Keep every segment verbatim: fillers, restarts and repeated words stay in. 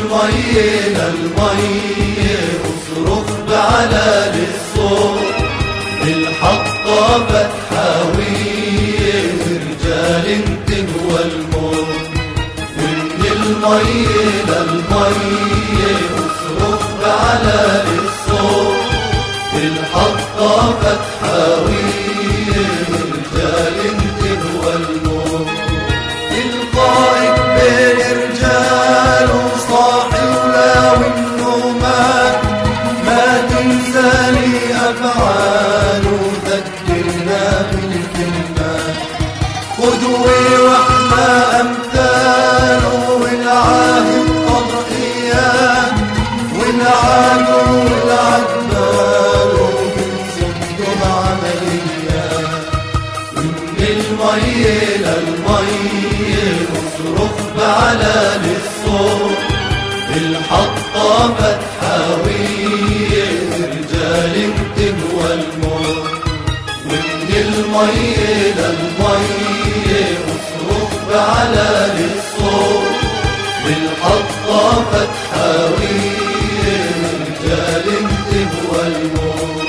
المي للمي اصرخ بعلى الصوت، الحطة فتحاوية ورجال تهوى الموت. ومن المي للمي اصرخ بعلى الصوت، الحطة فتحاوية ورجال تهوى الموت. القائد بين رجال وصاحي ولا وانه مات، ما تنسى لي افعال وذكرنا بالكلمات. قدوة واحنا امثاله والعاهد تضحيات، والعدو والعدبال وبنصدهم عمليات. من المي للمي اصرخ بعلى الصوت، الحطة فتحاوية رجال تهوى الموت. ومن المي للمي اصرخ بعلى الصوت، الحطة فتحاوية رجال تهوى الموت.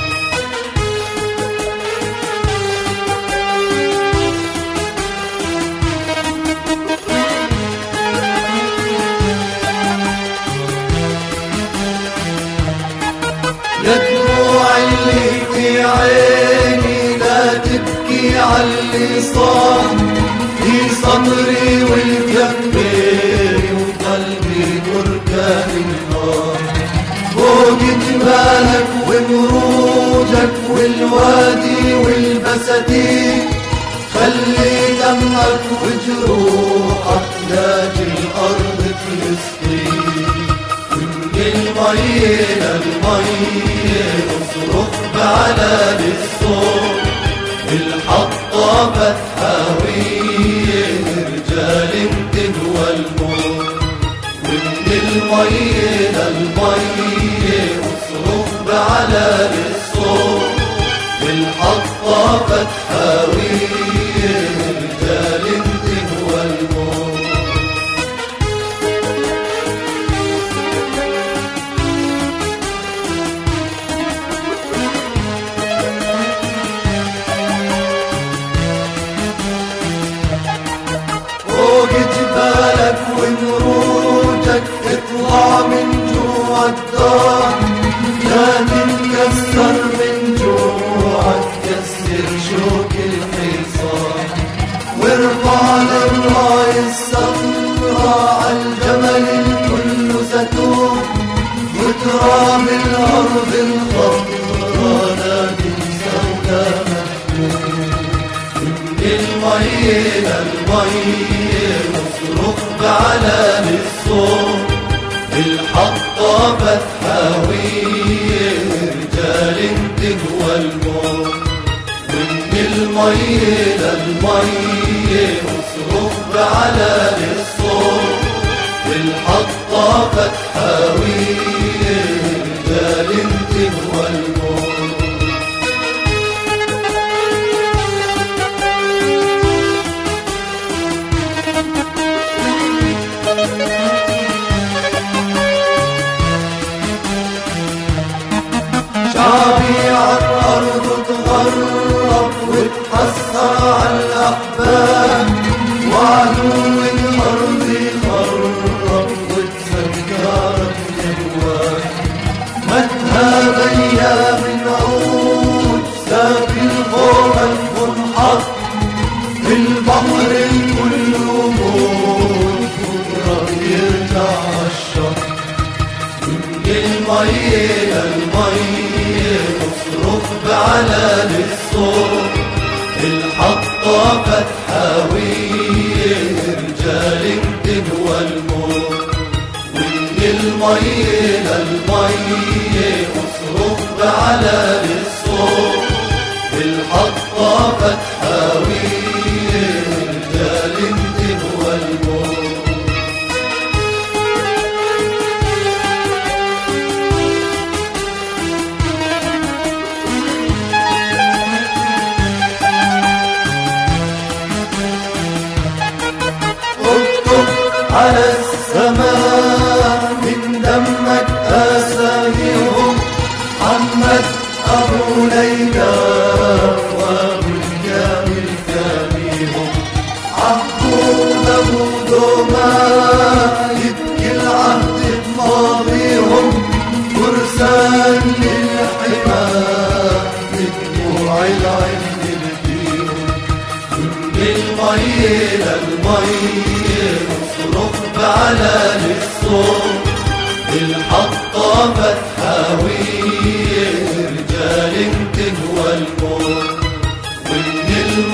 يا دموع اللي في عيني لا تبكي عاللي صار، في صدري والكفين وقلبي بركان النار. فوق جبالك ومروجك والوادي والبساتين، خلي دمك وجروحك لاجي الأرض فلسطين. المي للمي اصرخ بعلى الصوت، الحطة فتحاوية رجال تهوى الموت. ومن المي للمي اصرخ بعلى الصوت، الحطة فتحاوية رجال تهوى الموت. جبالك ومروجك اطلع من جوا الدار، لا تنكسر من جوعك كسر شوك الحصار. وارفع للراية السمراء عالجمل الكل ستون، وتراب الأرض الخضراء لا تنسى ولا مكتوب. المي للمي اصرخ بعلى الصوت، الحطة فتحاوية رجال تهوى الموت. ومن المي للمي اصرخ بعلى الصوت، الحطة فتحاوية رجال تهوى الموت. شعبي عالأرض تغرب وتحسر عالأحباب، وعدو الأرض يخرب وتذكرك جواك. متها بأيام نعود سافي الغوغ المنحط، في البحر الكل موت بكرة يرجع عالشط. من المي للمي اصرخ بعلى الصوت، الحطة فتحاوية رجال تهوى الموت. ومن المي للمي اصرخ بعلى الصوت، الحطة فتحاوية رجال تهوى الموت. على السماء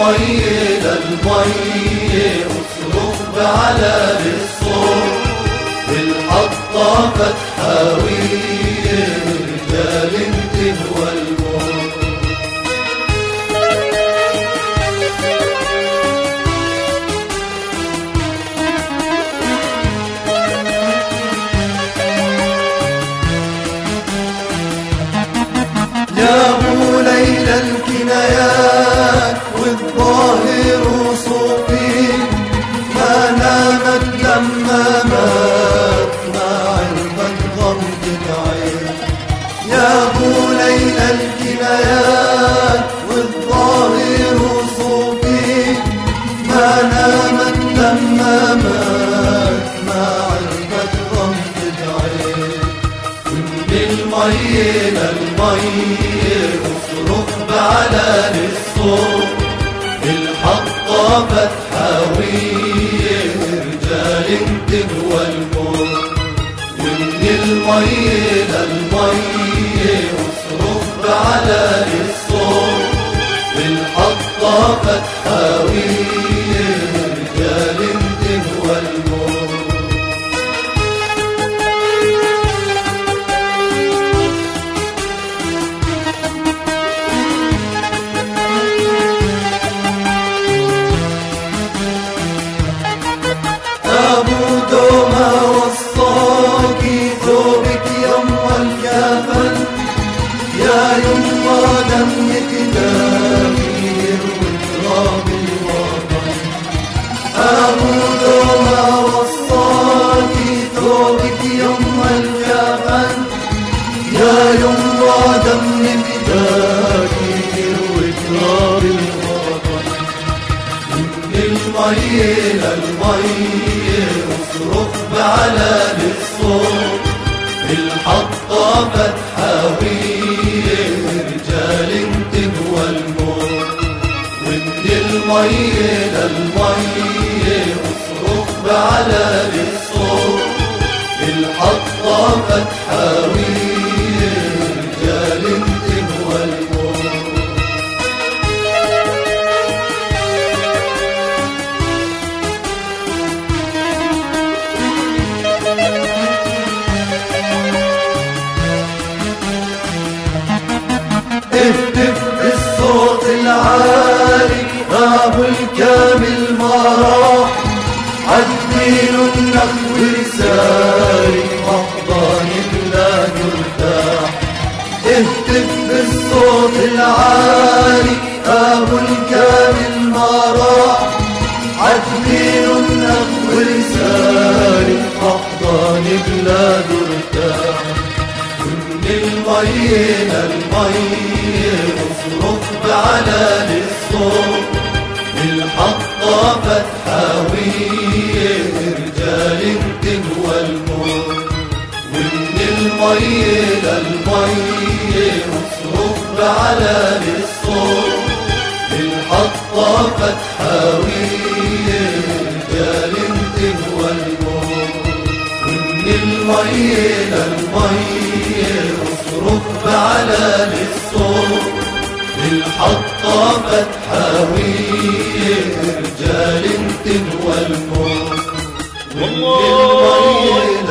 المي للمي اصرخ بعلى الصوت، الحطة فتحاوية رجال تهوى الموت. يا ابو ليلى الكنايات والظاهر صوفي، ما نامت لما مات ما عرفت غمضة عين. يا ابو ليلى الكنايات والظاهر صوفي، ما نامت لما مات ما عرفت غمضة عين. من المي للمي اصرخ بعلى الصوت، الحطة فتحاوية رجال تهوى الموت. ومن المي للمي اصرخ بعلى الصوت، الحطة فتحاوية رجال تهوى الموت. أبو دوما وصاكي ثوبك يما الكفن، يا يما دمك دافير وتراب الوطن. أبو دوما وصاكي ثوبك يما الكفن، يا يما دمك دافير وتراب الوطن. من المي للمي اصرخ بعلى الصوت، الحطة فتحاوية رجال تهوى الموت. ومن المي للمي اصرخ بعلى الصوت، الحطة فتحاوية رجال تهوى الموت. اهتف بالصوت العالي ابو الكامل ما راح، عالدين النخو رسالي احضان بلاد ارتاح. اهتف بالصوت العالي ابو الكامل ما راح، عالدين النخو رسالي احضان بلاد ارتاح. من المي للمي اصرخ بعلى الصوت، الحطة فتحاوية رجال تهوى الموت. ومن المي للمي اصرخ بعلى الصوت، الحطة فتحاوية رجال تهوى الموت. ومن المي للمي اصرخ بعلى الصوت، الحطة فتحاوية رجال تهوى الموت. ومن المي